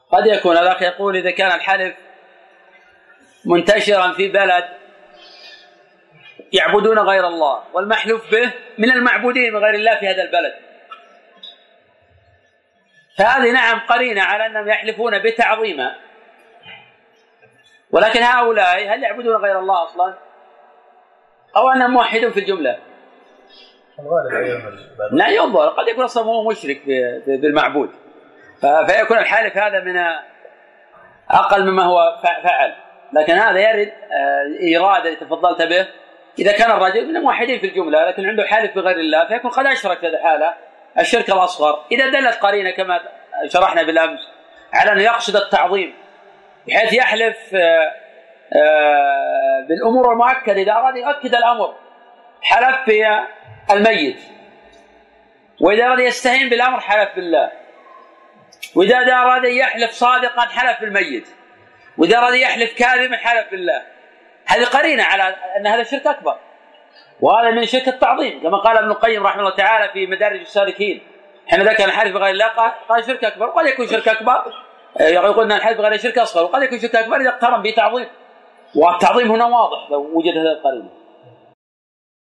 قد يكون الأخ يقول إذا كان الحلف منتشرا في بلد يعبدون غير الله والمحلوف به من المعبودين من غير الله في هذا البلد، فهذه نعم قرينة على أنهم يحلفون بتعظيمه، ولكن هؤلاء هل يعبدون غير الله أصلا أو أنهم موحدون في الجملة؟ لا ينظر، قد يكون أصلا هو مشرك بالمعبود، فيكون الحالف هذا من أقل مما هو فعل. لكن هذا يرد إرادة تفضلت به إذا كان الرجل من الموحدين في الجملة لكن عنده حالف بغير الله فيكون قد أشرك في هذه الحالة الشرك الأصغر، إذا دلت قرينة كما شرحنا بالأمس على أنه يقصد التعظيم بحيث يحلف بالأمور المؤكدة، إذا أراد يؤكد الأمر حلف بالميت، وإذا أراد يستهين بالأمر حلف بالله، وإذا أراد يحلف صادقا حلف بالميت، وإذا أراد يحلف كاذبا حلف بالله. هذه قرينة على أن هذا شرك أكبر، وهذا من شرك التعظيم كما قال ابن القيم رحمه الله تعالى في مدارج السالكين حين ذكر الحلف بغير الله قال شرك أكبر. وقد يكون شرك أكبر يقولون الحلف بغير شرك أصغر، وقد يكون شرك أكبر إذا اقترن به تعظيم، والتعظيم هنا واضح لو وجد هذا القرينة.